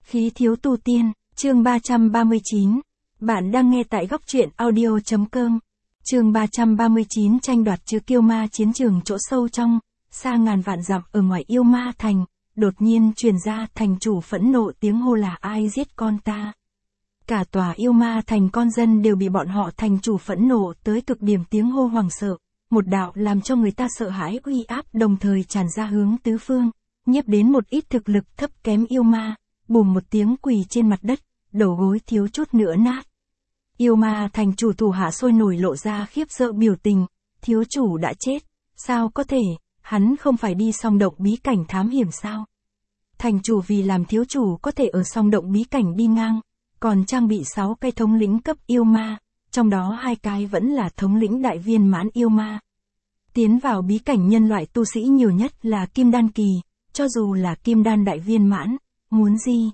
Khí thiếu tu tiên, chương 339. Bạn đang nghe tại góc truyện audio.com. Chương 339 tranh đoạt chứa kiêu ma chiến trường chỗ sâu trong, xa ngàn vạn dặm ở ngoài yêu ma thành, đột nhiên truyền ra thành chủ phẫn nộ tiếng hô là ai giết con ta. Cả tòa yêu ma thành con dân đều bị bọn họ thành chủ phẫn nộ tới cực điểm tiếng hô hoảng sợ, một đạo làm cho người ta sợ hãi uy áp đồng thời tràn ra hướng tứ phương, nhiếp đến một ít thực lực thấp kém yêu ma, bùm một tiếng quỳ trên mặt đất, đầu gối thiếu chút nữa nát. Yêu ma thành chủ thủ hạ sôi nổi lộ ra khiếp sợ biểu tình, thiếu chủ đã chết, sao có thể, hắn không phải đi song động bí cảnh thám hiểm sao? Thành chủ vì làm thiếu chủ có thể ở song động bí cảnh đi ngang, còn trang bị 6 cây thống lĩnh cấp yêu ma, trong đó 2 cái vẫn là thống lĩnh đại viên mãn yêu ma. Tiến vào bí cảnh nhân loại tu sĩ nhiều nhất là kim đan kỳ, cho dù là kim đan đại viên mãn, muốn gì?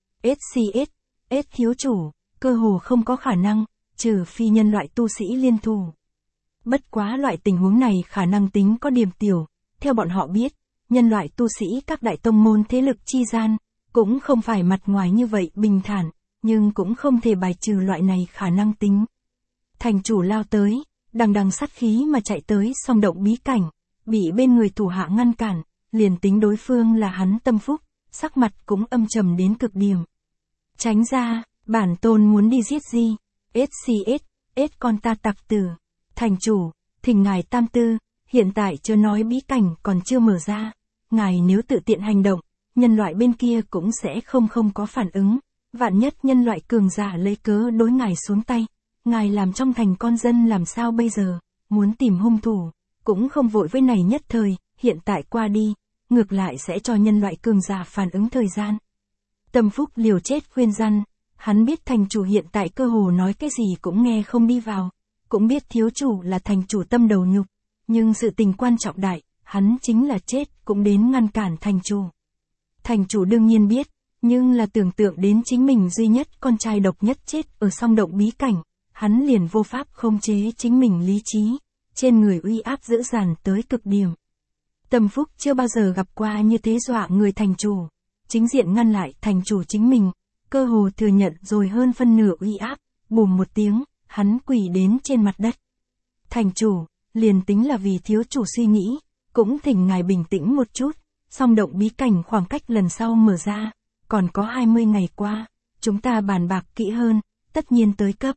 SCS thiếu chủ, cơ hồ không có khả năng, trừ phi nhân loại tu sĩ liên thủ. Bất quá loại tình huống này khả năng tính có điểm tiểu, theo bọn họ biết, nhân loại tu sĩ các đại tông môn thế lực chi gian, cũng không phải mặt ngoài như vậy bình thản, nhưng cũng không thể bài trừ loại này khả năng tính. Thành chủ lao tới, đằng đằng sát khí mà chạy tới song động bí cảnh, bị bên người thủ hạ ngăn cản, liền tính đối phương là hắn tâm phúc, sắc mặt cũng âm trầm đến cực điểm. Tránh ra, bản tôn muốn đi giết gì? SCS con ta tặc tử. Thành chủ, thỉnh ngài tam tư, hiện tại chưa nói bí cảnh còn chưa mở ra, ngài nếu tự tiện hành động, nhân loại bên kia cũng sẽ không có phản ứng, vạn nhất nhân loại cường giả lấy cớ đối ngài xuống tay, ngài làm trong thành con dân làm sao bây giờ, muốn tìm hung thủ, cũng không vội với này nhất thời, hiện tại qua đi, ngược lại sẽ cho nhân loại cường giả phản ứng thời gian. Tâm phúc liều chết khuyên răn, hắn biết thành chủ hiện tại cơ hồ nói cái gì cũng nghe không đi vào, cũng biết thiếu chủ là thành chủ tâm đầu nhục, nhưng sự tình quan trọng đại, hắn chính là chết cũng đến ngăn cản thành chủ. Thành chủ đương nhiên biết, nhưng là tưởng tượng đến chính mình duy nhất con trai độc nhất chết ở song động bí cảnh, hắn liền vô pháp khống chế chính mình lý trí, trên người uy áp dữ dằn tới cực điểm. Tâm phúc chưa bao giờ gặp qua như thế dọa người thành chủ, chính diện ngăn lại thành chủ chính mình, cơ hồ thừa nhận rồi hơn phân nửa uy áp, bùm một tiếng, hắn quỳ đến trên mặt đất. Thành chủ, liền tính là vì thiếu chủ suy nghĩ, cũng thỉnh ngài bình tĩnh một chút, song động bí cảnh khoảng cách lần sau mở ra, còn có 20 ngày qua, chúng ta bàn bạc kỹ hơn, tất nhiên tới cấp.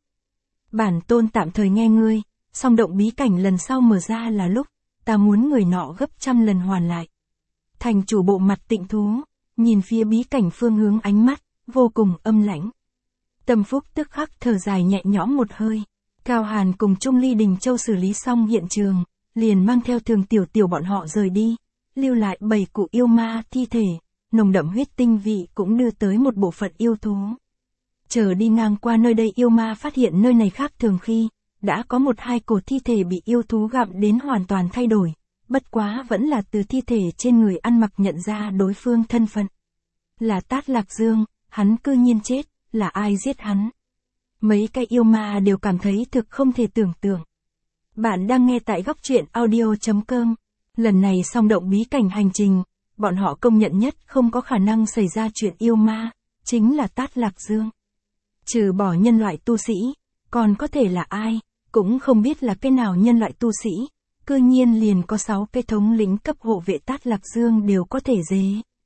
Bản tôn tạm thời nghe ngươi, song động bí cảnh lần sau mở ra là lúc, ta muốn người nọ gấp 100 lần hoàn lại. Thành chủ bộ mặt tịnh thú, nhìn phía bí cảnh phương hướng ánh mắt, vô cùng âm lãnh. Tâm phúc tức khắc thở dài nhẹ nhõm một hơi. Cao Hàn cùng Trung Ly Đình Châu xử lý xong hiện trường, liền mang theo Thường Tiểu bọn họ rời đi, lưu lại 7 cụ yêu ma thi thể, nồng đậm huyết tinh vị cũng đưa tới một bộ phận yêu thú. Chờ đi ngang qua nơi đây yêu ma phát hiện nơi này khác thường khi, đã có 1-2 cổ thi thể bị yêu thú gặm đến hoàn toàn thay đổi, bất quá vẫn là từ thi thể trên người ăn mặc nhận ra đối phương thân phận. Là Tát Lạc Dương, hắn cư nhiên chết, là ai giết hắn? Mấy cái yêu ma đều cảm thấy thực không thể tưởng tượng. Bạn đang nghe tại góc truyện audio.com. Lần này song động bí cảnh hành trình, bọn họ công nhận nhất không có khả năng xảy ra chuyện yêu ma, chính là Tát Lạc Dương. Trừ bỏ nhân loại tu sĩ, còn có thể là ai, cũng không biết là cái nào nhân loại tu sĩ, cư nhiên liền có 6 cái thống lĩnh cấp hộ vệ Tát Lạc Dương đều có thể dế.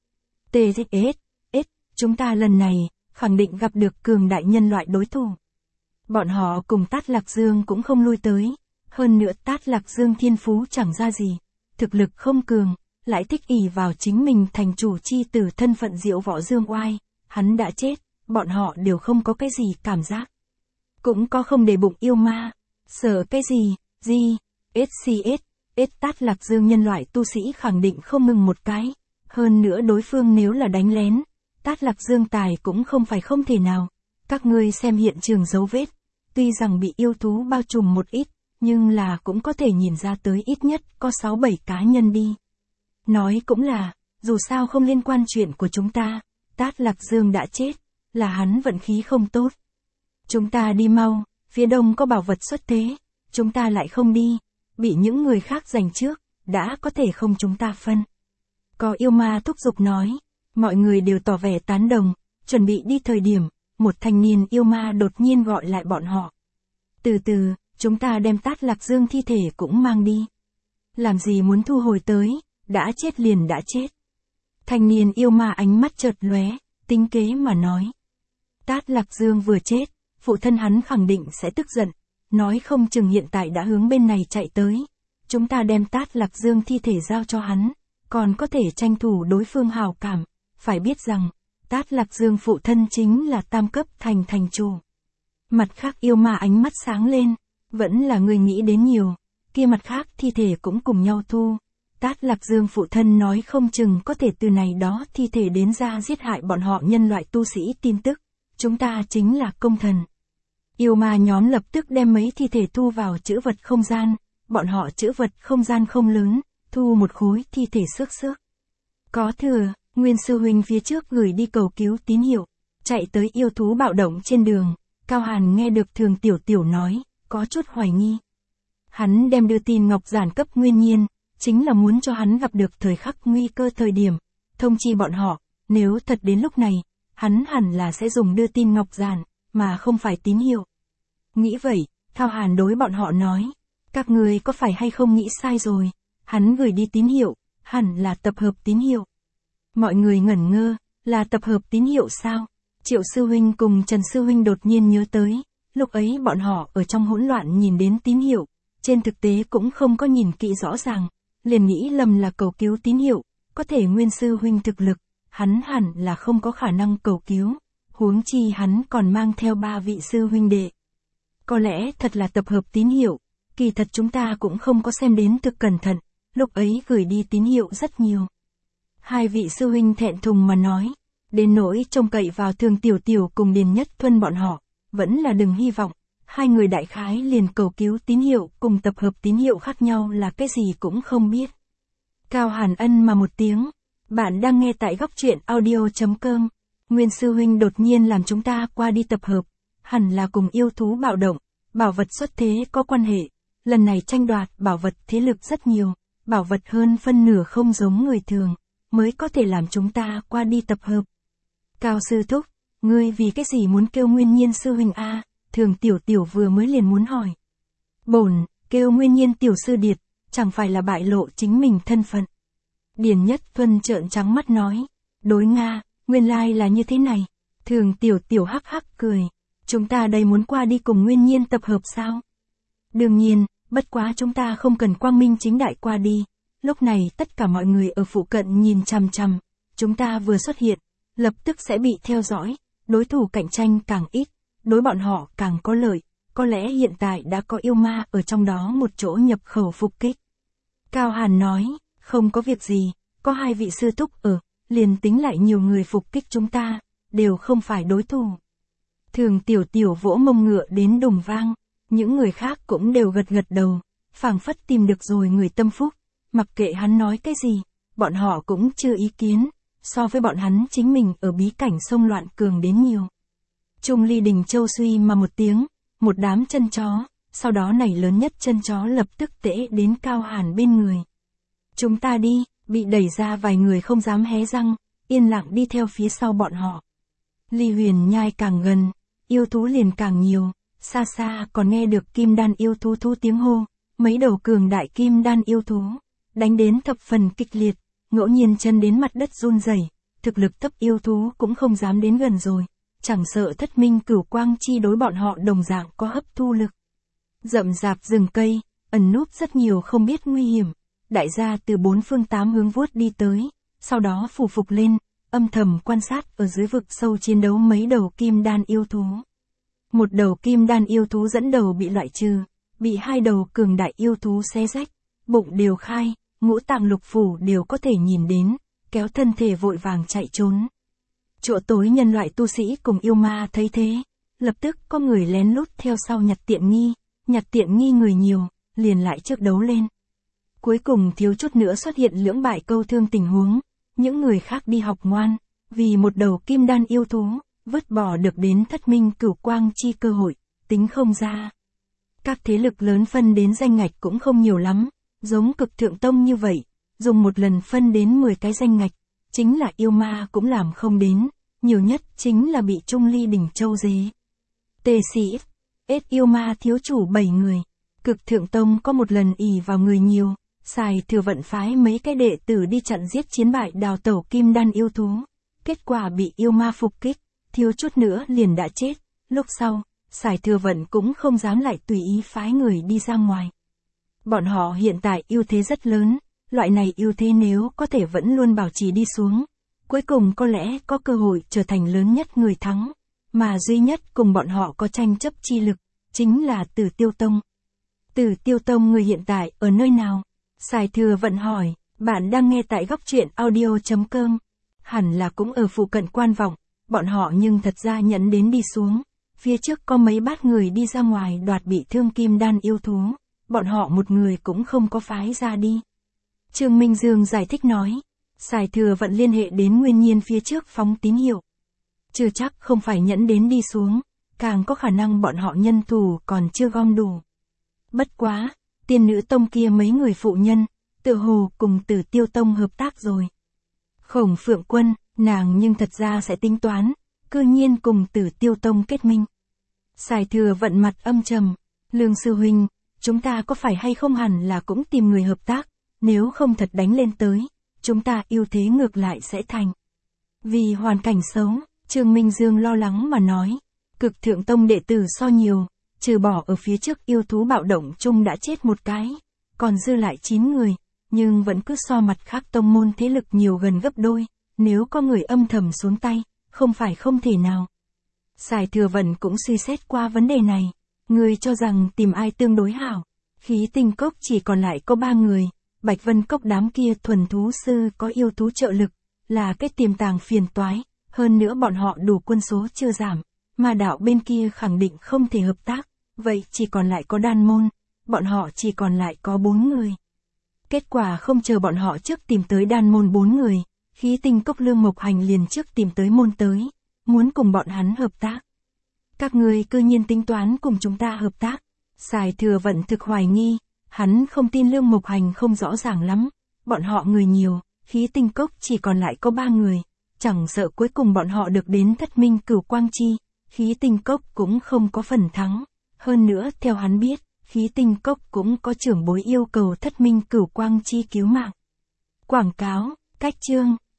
Chúng ta lần này, khẳng định gặp được cường đại nhân loại đối thủ. Bọn họ cùng Tát Lạc Dương cũng không lui tới, hơn nữa Tát Lạc Dương thiên phú chẳng ra gì, thực lực không cường, lại thích ỷ vào chính mình thành chủ chi tử thân phận diệu võ dương oai, hắn đã chết, bọn họ đều không có cái gì cảm giác. Cũng có không để bụng yêu ma, sợ cái gì, SCS Tát Lạc Dương nhân loại tu sĩ khẳng định không ngừng một cái, hơn nữa đối phương nếu là đánh lén, Tát Lạc Dương tài cũng không phải không thể nào. Các ngươi xem hiện trường dấu vết, tuy rằng bị yêu thú bao trùm một ít, nhưng là cũng có thể nhìn ra tới ít nhất có 6-7 cá nhân đi. Nói cũng là, dù sao không liên quan chuyện của chúng ta, Tát Lạc Dương đã chết, là hắn vận khí không tốt. Chúng ta đi mau, phía đông có bảo vật xuất thế, chúng ta lại không đi, bị những người khác giành trước, đã có thể không chúng ta phân. Có yêu ma thúc giục nói, mọi người đều tỏ vẻ tán đồng, chuẩn bị đi thời điểm, một thanh niên yêu ma đột nhiên gọi lại bọn họ. Từ từ, chúng ta đem Tát Lạc Dương thi thể cũng mang đi. Làm gì muốn thu hồi tới, đã chết liền đã chết. Thanh niên yêu ma ánh mắt chợt lóe, tính kế mà nói. Tát Lạc Dương vừa chết, phụ thân hắn khẳng định sẽ tức giận, nói không chừng hiện tại đã hướng bên này chạy tới. Chúng ta đem Tát Lạc Dương thi thể giao cho hắn, còn có thể tranh thủ đối phương hào cảm, phải biết rằng, Tát Lạc Dương phụ thân chính là tam cấp thành chủ. Mặt khác yêu ma ánh mắt sáng lên, vẫn là người nghĩ đến nhiều, kia mặt khác thi thể cũng cùng nhau thu. Tát Lạc Dương phụ thân nói không chừng có thể từ này đó thi thể đến ra giết hại bọn họ nhân loại tu sĩ tin tức, chúng ta chính là công thần. Yêu ma nhóm lập tức đem mấy thi thể thu vào trữ vật không gian, bọn họ trữ vật không gian không lớn, thu một khối thi thể xước. Có thừa, Nguyên sư huynh phía trước gửi đi cầu cứu tín hiệu, chạy tới yêu thú bạo động trên đường, Cao Hàn nghe được Thường Tiểu Tiểu nói, có chút hoài nghi. Hắn đem đưa tin ngọc giản cấp Nguyên Nhiên, chính là muốn cho hắn gặp được thời khắc nguy cơ thời điểm, thông chi bọn họ, nếu thật đến lúc này, hắn hẳn là sẽ dùng đưa tin ngọc giản, mà không phải tín hiệu. Nghĩ vậy, Cao Hàn đối bọn họ nói, các người có phải hay không nghĩ sai rồi, hắn gửi đi tín hiệu, hẳn là tập hợp tín hiệu. Mọi người ngẩn ngơ, là tập hợp tín hiệu sao? Triệu sư huynh cùng Trần sư huynh đột nhiên nhớ tới, lúc ấy bọn họ ở trong hỗn loạn nhìn đến tín hiệu, trên thực tế cũng không có nhìn kỹ rõ ràng, liền nghĩ lầm là cầu cứu tín hiệu, có thể Nguyên sư huynh thực lực, hắn hẳn là không có khả năng cầu cứu, huống chi hắn còn mang theo 3 vị sư huynh đệ. Có lẽ thật là tập hợp tín hiệu, kỳ thật chúng ta cũng không có xem đến thực cẩn thận, lúc ấy gửi đi tín hiệu rất nhiều. 2 vị sư huynh thẹn thùng mà nói, đến nỗi trông cậy vào Thường Tiểu Tiểu cùng Điền Nhất Thuân bọn họ, vẫn là đừng hy vọng, 2 người đại khái liền cầu cứu tín hiệu cùng tập hợp tín hiệu khác nhau là cái gì cũng không biết. Cao Hàn ân mà một tiếng, bạn đang nghe tại góc truyện audio.com, Nguyên sư huynh đột nhiên làm chúng ta qua đi tập hợp, hẳn là cùng yêu thú bạo động, bảo vật xuất thế có quan hệ, lần này tranh đoạt bảo vật thế lực rất nhiều, bảo vật hơn phân nửa không giống người thường, mới có thể làm chúng ta qua đi tập hợp. Cao sư thúc, ngươi vì cái gì muốn kêu Nguyên Nhiên sư huynh a? Thường Tiểu Tiểu vừa mới liền muốn hỏi. Bổn, kêu Nguyên Nhiên tiểu sư điệt, chẳng phải là bại lộ chính mình thân phận. Điền Nhất Thuân trợn trắng mắt nói, đối Nga, nguyên lai là như thế này. Thường Tiểu Tiểu hắc hắc cười, chúng ta đây muốn qua đi cùng Nguyên Nhiên tập hợp sao? Đương nhiên, bất quá chúng ta không cần quang minh chính đại qua đi. Lúc này tất cả mọi người ở phụ cận nhìn chằm chằm, chúng ta vừa xuất hiện, lập tức sẽ bị theo dõi, đối thủ cạnh tranh càng ít, đối bọn họ càng có lợi, có lẽ hiện tại đã có yêu ma ở trong đó một chỗ nhập khẩu phục kích. Cao Hàn nói, không có việc gì, có 2 vị sư thúc ở, liền tính lại nhiều người phục kích chúng ta, đều không phải đối thủ. Thường Tiểu Tiểu vỗ mông ngựa đến đùng vang, những người khác cũng đều gật gật đầu, phảng phất tìm được rồi người tâm phúc, mặc kệ hắn nói cái gì, bọn họ cũng chưa ý kiến, so với bọn hắn chính mình ở bí cảnh sông loạn cường đến nhiều. Trung Ly Đình Châu suy mà một tiếng, một đám chân chó, sau đó nảy lớn nhất chân chó lập tức tễ đến Cao Hàn bên người. Chúng ta đi, bị đẩy ra vài người không dám hé răng, yên lặng đi theo phía sau bọn họ. Ly Huyền Nhai càng gần, yêu thú liền càng nhiều, xa xa còn nghe được kim đan yêu thú thú tiếng hô, mấy đầu cường đại kim đan yêu thú, đánh đến thập phần kịch liệt, ngẫu nhiên chân đến mặt đất run rẩy, thực lực thấp yêu thú cũng không dám đến gần rồi, chẳng sợ Thất Minh Cửu Quang chi đối bọn họ đồng dạng có hấp thu lực. Rậm rạp rừng cây, ẩn núp rất nhiều không biết nguy hiểm, đại gia từ 4 phương 8 hướng vuốt đi tới, sau đó phủ phục lên, âm thầm quan sát ở dưới vực sâu chiến đấu mấy đầu kim đan yêu thú. Một đầu kim đan yêu thú dẫn đầu bị loại trừ, bị 2 đầu cường đại yêu thú xé rách, bụng đều khai, ngũ tạng lục phủ đều có thể nhìn đến, kéo thân thể vội vàng chạy trốn. Chỗ tối nhân loại tu sĩ cùng yêu ma thấy thế, lập tức có người lén lút theo sau nhặt tiện nghi người nhiều, liền lại trước đấu lên. Cuối cùng thiếu chút nữa xuất hiện lưỡng bại câu thương tình huống, những người khác đi học ngoan, vì một đầu kim đan yêu thú, vứt bỏ được đến Thất Minh Cửu Quang chi cơ hội, tính không ra. Các thế lực lớn phân đến danh ngạch cũng không nhiều lắm, giống Cực Thượng Tông như vậy, dùng một lần phân đến 10 cái danh ngạch, chính là yêu ma cũng làm không đến, nhiều nhất chính là bị Trung Ly Đỉnh Châu dế. Tề Sĩ, ết yêu ma thiếu chủ 7 người. Cực Thượng Tông có một lần ỷ vào người nhiều, xài thừa vận phái mấy cái đệ tử đi chặn giết chiến bại đào tẩu kim đan yêu thú. Kết quả bị yêu ma phục kích, thiếu chút nữa liền đã chết. Lúc sau, xài thừa vận cũng không dám lại tùy ý phái người đi ra ngoài. Bọn họ hiện tại ưu thế rất lớn, loại này ưu thế nếu có thể vẫn luôn bảo trì đi xuống, cuối cùng có lẽ có cơ hội trở thành lớn nhất người thắng, mà duy nhất cùng bọn họ có tranh chấp chi lực, chính là Tử Tiêu Tông. Tử Tiêu Tông người hiện tại ở nơi nào? Sài Thừa Vận hỏi, bạn đang nghe tại góc truyện audio.com. Hẳn là cũng ở phụ cận Quan Vọng, bọn họ nhưng thật ra nhẫn đến đi xuống. Phía trước có mấy bát người đi ra ngoài đoạt bị thương kim đan yêu thú, bọn họ một người cũng không có phái ra đi. Trương Minh Dương giải thích nói, Sài Thừa Vận liên hệ đến Nguyên Nhiên phía trước phóng tín hiệu. Chưa chắc không phải nhẫn đến đi xuống, càng có khả năng bọn họ nhân thủ còn chưa gom đủ. Bất quá, Tiên Nữ Tông kia mấy người phụ nhân, tựa hồ cùng Tử Tiêu Tông hợp tác rồi. Khổng Phượng Quân, nàng nhưng thật ra sẽ tính toán, cư nhiên cùng Tử Tiêu Tông kết minh. Sài Thừa Vận mặt âm trầm, Lương sư huynh, chúng ta có phải hay không hẳn là cũng tìm người hợp tác, nếu không thật đánh lên tới, chúng ta ưu thế ngược lại sẽ thành. Vì hoàn cảnh xấu, Trương Minh Dương lo lắng mà nói, Cực Thượng Tông đệ tử so nhiều, trừ bỏ ở phía trước yêu thú bạo động chung đã chết một cái, còn dư lại 9 người, nhưng vẫn cứ so mặt khác tông môn thế lực nhiều gần gấp đôi, nếu có người âm thầm xuống tay, không phải không thể nào. Sài Thừa Vận cũng suy xét qua vấn đề này, người cho rằng tìm ai tương đối hảo, Khí Tinh Cốc chỉ còn lại có 3 người, Bạch Vân Cốc đám kia thuần thú sư có yêu thú trợ lực, là cái tiềm tàng phiền toái, hơn nữa bọn họ đủ quân số chưa giảm, mà đạo bên kia khẳng định không thể hợp tác, vậy chỉ còn lại có Đan Môn, bọn họ chỉ còn lại có 4 người. Kết quả không chờ bọn họ trước tìm tới Đan Môn 4 người, Khí Tinh Cốc Lương Mộc Hành liền trước tìm tới môn tới, muốn cùng bọn hắn hợp tác. Các người cư nhiên tính toán cùng chúng ta hợp tác. Sài Thừa Vận thực hoài nghi, hắn không tin Lương Mộc Hành không rõ ràng lắm, bọn họ người nhiều, Khí Tinh Cốc chỉ còn lại có 3 người, chẳng sợ cuối cùng bọn họ được đến Thất Minh Cửu Quang Chi, Khí Tinh Cốc cũng không có phần thắng. Hơn nữa theo hắn biết, Khí Tinh Cốc cũng có trưởng bối yêu cầu Thất Minh Cửu Quang Chi cứu mạng. Quảng cáo, cách chương.